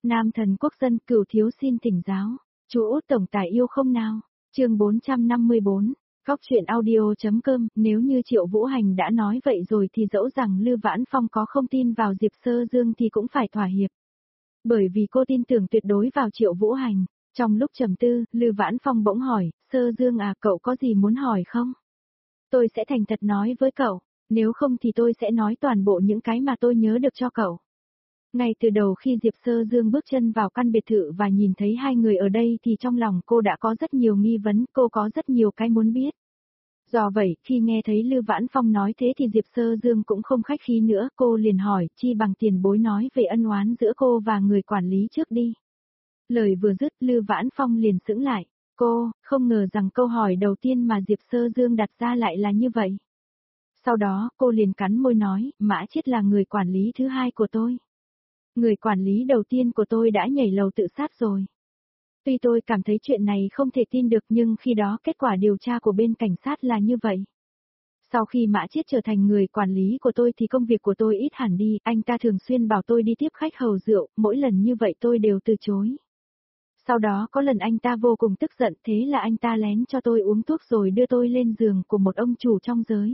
Nam thần quốc dân Cửu thiếu xin thỉnh giáo. Chú Út tổng tài yêu không nào? Chương 454. Góc truyện audio.com. Nếu như Triệu Vũ Hành đã nói vậy rồi thì dẫu rằng Lư Vãn Phong có không tin vào Diệp Sơ Dương thì cũng phải thỏa hiệp. Bởi vì cô tin tưởng tuyệt đối vào Triệu Vũ Hành. Trong lúc trầm tư, Lư Vãn Phong bỗng hỏi, Sơ Dương à, cậu có gì muốn hỏi không? Tôi sẽ thành thật nói với cậu, nếu không thì tôi sẽ nói toàn bộ những cái mà tôi nhớ được cho cậu. Ngay từ đầu khi Diệp Sơ Dương bước chân vào căn biệt thự và nhìn thấy hai người ở đây thì trong lòng cô đã có rất nhiều nghi vấn, cô có rất nhiều cái muốn biết. Do vậy, khi nghe thấy Lư Vãn Phong nói thế thì Diệp Sơ Dương cũng không khách khí nữa, cô liền hỏi, chi bằng tiền bối nói về ân oán giữa cô và người quản lý trước đi. Lời vừa dứt, Lư Vãn Phong liền sững lại, cô, không ngờ rằng câu hỏi đầu tiên mà Diệp Sơ Dương đặt ra lại là như vậy. Sau đó, cô liền cắn môi nói, Mã Chiết là người quản lý thứ hai của tôi. Người quản lý đầu tiên của tôi đã nhảy lầu tự sát rồi. Tuy tôi cảm thấy chuyện này không thể tin được nhưng khi đó kết quả điều tra của bên cảnh sát là như vậy. Sau khi Mã Chiết trở thành người quản lý của tôi thì công việc của tôi ít hẳn đi, anh ta thường xuyên bảo tôi đi tiếp khách hầu rượu, mỗi lần như vậy tôi đều từ chối. Sau đó có lần anh ta vô cùng tức giận, thế là anh ta lén cho tôi uống thuốc rồi đưa tôi lên giường của một ông chủ trong giới.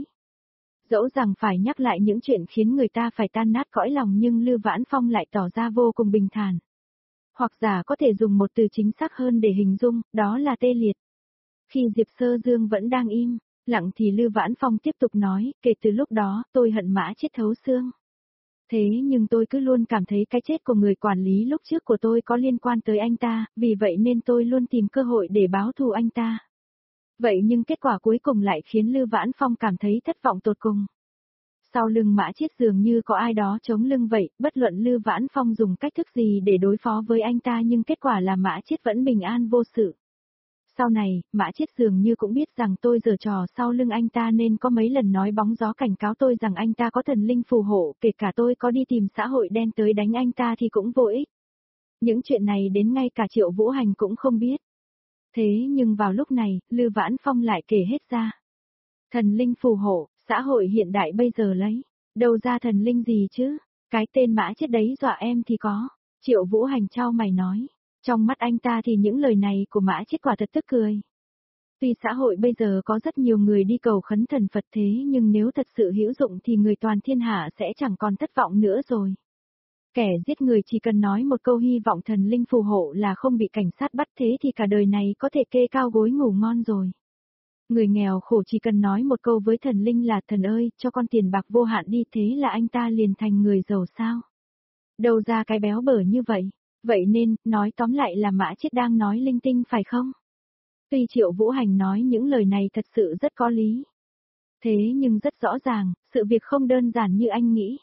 Dẫu rằng phải nhắc lại những chuyện khiến người ta phải tan nát cõi lòng nhưng Lư Vãn Phong lại tỏ ra vô cùng bình thản. Hoặc giả có thể dùng một từ chính xác hơn để hình dung, đó là tê liệt. Khi Diệp Sơ Dương vẫn đang im lặng thì Lư Vãn Phong tiếp tục nói, kể từ lúc đó, tôi hận Mã Chiết thấu xương. Thế nhưng tôi cứ luôn cảm thấy cái chết của người quản lý lúc trước của tôi có liên quan tới anh ta, vì vậy nên tôi luôn tìm cơ hội để báo thù anh ta. Vậy nhưng kết quả cuối cùng lại khiến Lư Vãn Phong cảm thấy thất vọng tột cùng. Sau lưng Mã Chiết dường như có ai đó chống lưng vậy, bất luận Lư Vãn Phong dùng cách thức gì để đối phó với anh ta nhưng kết quả là Mã Chiết vẫn bình an vô sự. Sau này, Mã Chiết dường như cũng biết rằng tôi giở trò sau lưng anh ta nên có mấy lần nói bóng gió cảnh cáo tôi rằng anh ta có thần linh phù hộ, kể cả tôi có đi tìm xã hội đen tới đánh anh ta thì cũng vô ích. Những chuyện này đến ngay cả Triệu Vũ Hành cũng không biết. Thế nhưng vào lúc này, Lư Vãn Phong lại kể hết ra. Thần linh phù hộ, xã hội hiện đại bây giờ lấy đâu ra thần linh gì chứ? Cái tên Mã Chiết đấy dọa em thì có. Triệu Vũ Hành chau mày nói. Trong mắt anh ta thì những lời này của Mã Chiết quả thật tức cười. Tuy xã hội bây giờ có rất nhiều người đi cầu khấn thần Phật thế nhưng nếu thật sự hữu dụng thì người toàn thiên hạ sẽ chẳng còn thất vọng nữa rồi. Kẻ giết người chỉ cần nói một câu hy vọng thần linh phù hộ là không bị cảnh sát bắt thế thì cả đời này có thể kê cao gối ngủ ngon rồi. Người nghèo khổ chỉ cần nói một câu với thần linh là thần ơi, cho con tiền bạc vô hạn đi thế là anh ta liền thành người giàu sao. Đâu ra cái béo bở như vậy. Vậy nên, nói tóm lại là Mã Chiết đang nói linh tinh phải không? Tuy Triệu Vũ Hành nói những lời này thật sự rất có lý. Thế nhưng rất rõ ràng, sự việc không đơn giản như anh nghĩ.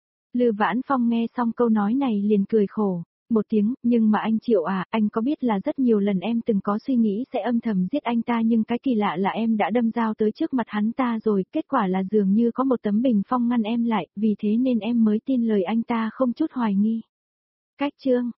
Lư Vãn Phong nghe xong câu nói này liền cười khổ, một tiếng, nhưng mà anh Triệu à, anh có biết là rất nhiều lần em từng có suy nghĩ sẽ âm thầm giết anh ta nhưng cái kỳ lạ là em đã đâm dao tới trước mặt hắn ta rồi, kết quả là dường như có một tấm bình phong ngăn em lại, vì thế nên em mới tin lời anh ta không chút hoài nghi. Cách chương